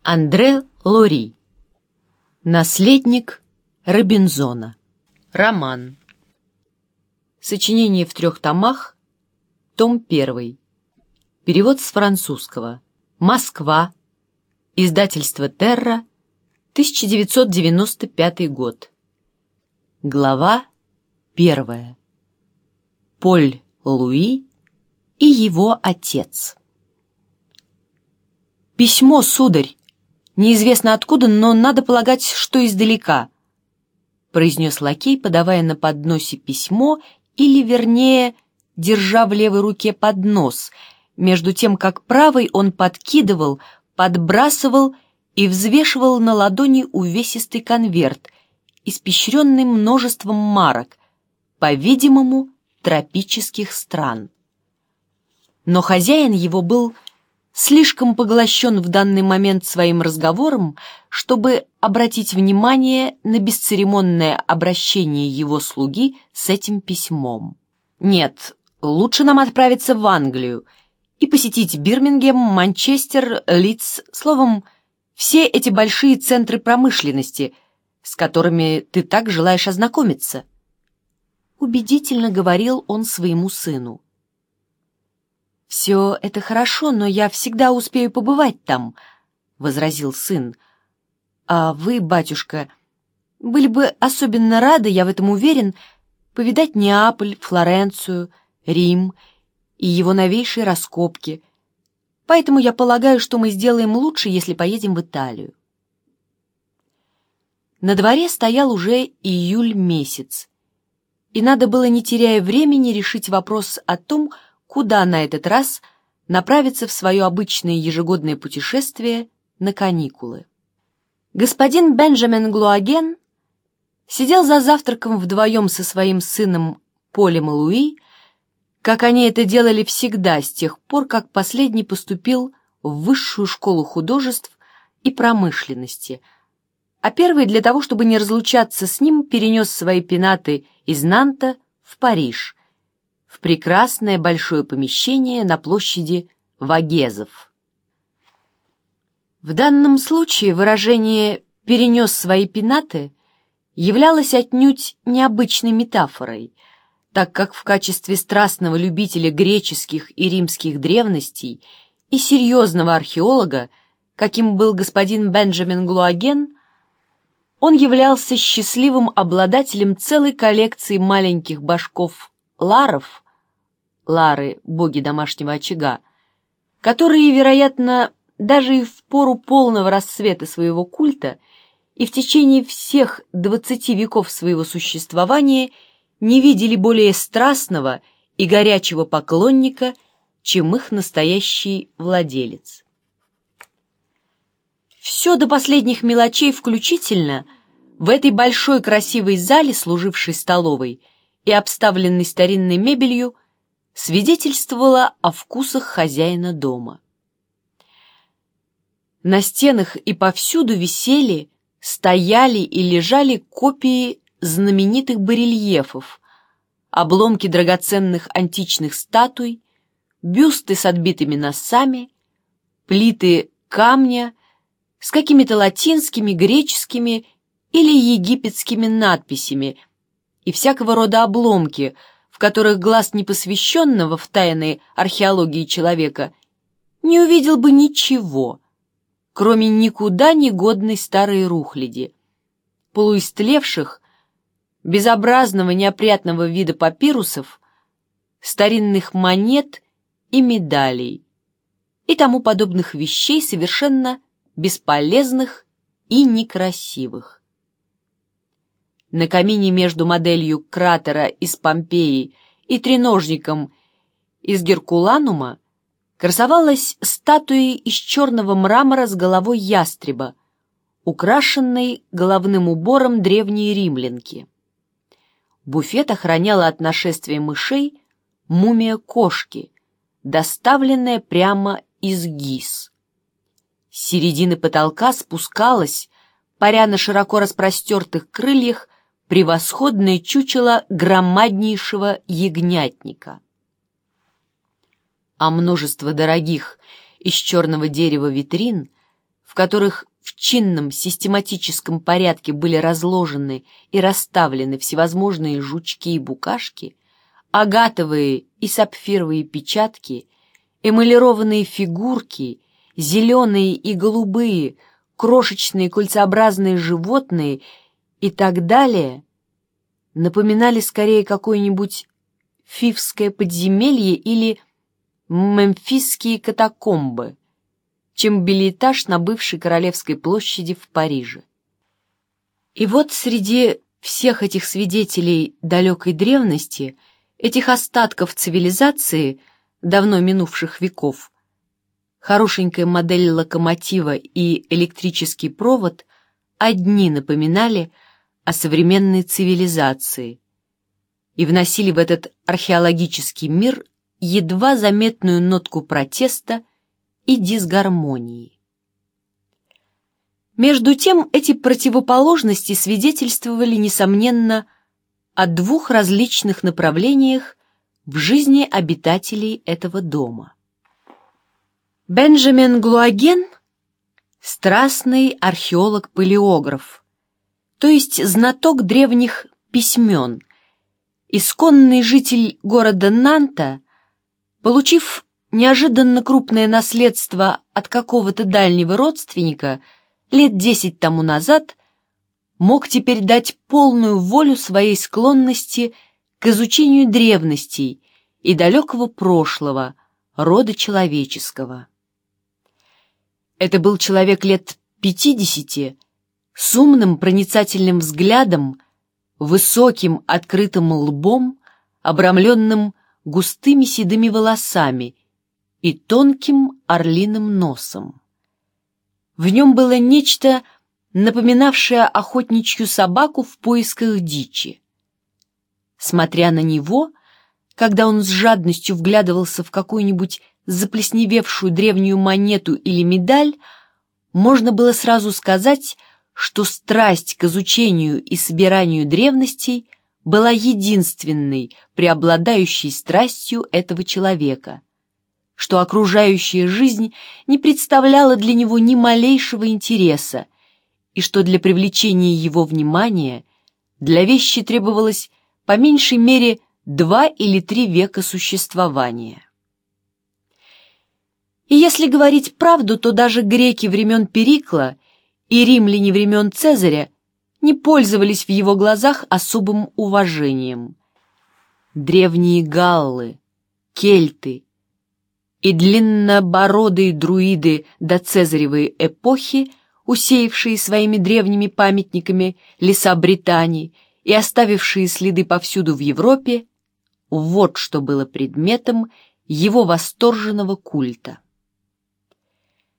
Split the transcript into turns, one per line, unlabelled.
Андре Лори. Наследник Робинзона. Роман. Сочинение в 3 томах. Том 1. Перевод с французского. Москва. Издательство «Терра», 1995 год. Глава 1. Поль Луи и его отец. «Письмо, сударь! Неизвестно откуда, но надо полагать, что издалека», — произнес лакей, подавая на подносе письмо, или, вернее, держа в левой руке поднос, между тем, как правой он подкидывал, подбрасывал и взвешивал на ладони увесистый конверт, испещренный множеством марок, по-видимому, тропических стран. Но хозяин его был слишком поглощен в данный момент своим разговором, чтобы обратить внимание на бесцеремонное обращение его слуги с этим письмом. «Нет, лучше нам отправиться в Англию и посетить Бирмингем, Манчестер, Лидс, словом, все эти большие центры промышленности, с которыми ты так желаешь ознакомиться», — убедительно говорил он своему сыну. «Все это хорошо, но я всегда успею побывать там», — возразил сын. «А вы, батюшка, были бы особенно рады, я в этом уверен, повидать Неаполь, Флоренцию, Рим и его новейшие раскопки. Поэтому я полагаю, что мы сделаем лучше, если поедем в Италию». На дворе стоял уже июль месяц, и надо было, не теряя времени, решить вопрос о том, куда на этот раз направиться в свое обычное ежегодное путешествие на каникулы. Господин Бенджамин Глуаген сидел за завтраком вдвоем со своим сыном Полем Луи, как они это делали всегда с тех пор, как последний поступил в Высшую школу художеств и промышленности, а первый для того, чтобы не разлучаться с ним, перенес свои пенаты из Нанта в Париж, в прекрасное большое помещение на площади Вагезов. В данном случае выражение «перенес свои пенаты» являлось отнюдь необычной метафорой, так как в качестве страстного любителя греческих и римских древностей и серьезного археолога, каким был господин Бенджамин Глуаген, он являлся счастливым обладателем целой коллекции маленьких башков ларов, лары — боги домашнего очага, которые, вероятно, даже и в пору полного расцвета своего культа и в течение всех 20 веков своего существования не видели более страстного и горячего поклонника, чем их настоящий владелец. Все до последних мелочей включительно в этой большой красивой зале, служившей столовой и обставленной старинной мебелью, свидетельствовало о вкусах хозяина дома. На стенах и повсюду висели, стояли и лежали копии знаменитых барельефов, обломки драгоценных античных статуй, бюсты с отбитыми носами, плиты камня с какими-то латинскими, греческими или египетскими надписями и всякого рода обломки, в которых глаз непосвященного в тайны археологии человека не увидел бы ничего, кроме никуда не годной старой рухляди, полуистлевших, безобразного неопрятного вида папирусов, старинных монет и медалей и тому подобных вещей, совершенно бесполезных и некрасивых. На камине между моделью кратера из Помпеи и треножником из Геркуланума красовалась статуя из черного мрамора с головой ястреба, украшенной головным убором древней римлянки. Буфет охраняла от нашествия мышей мумия кошки, доставленная прямо из Гиз. С середины потолка спускалась, паря на широко распростертых крыльях, превосходное чучело громаднейшего ягнятника. А множество дорогих из черного дерева витрин, в которых в чинном систематическом порядке были разложены и расставлены всевозможные жучки и букашки, агатовые и сапфировые печатки, эмалированные фигурки, зеленые и голубые, крошечные кольцеобразные животные и так далее, напоминали скорее какое-нибудь фивское подземелье или мемфисские катакомбы, чем бельэтаж на бывшей Королевской площади в Париже. И вот среди всех этих свидетелей далекой древности, этих остатков цивилизации давно минувших веков, хорошенькая модель локомотива и электрический провод одни напоминали о современной цивилизации и вносили в этот археологический мир едва заметную нотку протеста и дисгармонии. Между тем, эти противоположности свидетельствовали, несомненно, о двух различных направлениях в жизни обитателей этого дома. Бенджамин Глуаген – страстный археолог-палеограф, то есть знаток древних письмен, исконный житель города Нанта, получив неожиданно крупное наследство от какого-то дальнего родственника лет 10 тому назад, мог теперь дать полную волю своей склонности к изучению древностей и далекого прошлого рода человеческого. Это был человек лет 50, с умным проницательным взглядом, высоким открытым лбом, обрамленным густыми седыми волосами и тонким орлиным носом. В нем было нечто, напоминавшее охотничью собаку в поисках дичи. Смотря на него, когда он с жадностью вглядывался в какую-нибудь заплесневевшую древнюю монету или медаль, можно было сразу сказать, что страсть к изучению и собиранию древностей была единственной преобладающей страстью этого человека, что окружающая жизнь не представляла для него ни малейшего интереса, и что для привлечения его внимания для вещи требовалось по меньшей мере 2 или 3 века существования. И если говорить правду, то даже греки времен Перикла и римляне времен Цезаря не пользовались в его глазах особым уважением. Древние галлы, кельты и длиннобородые друиды до Цезаревой эпохи, усеявшие своими древними памятниками леса Британии и оставившие следы повсюду в Европе, вот что было предметом его восторженного культа.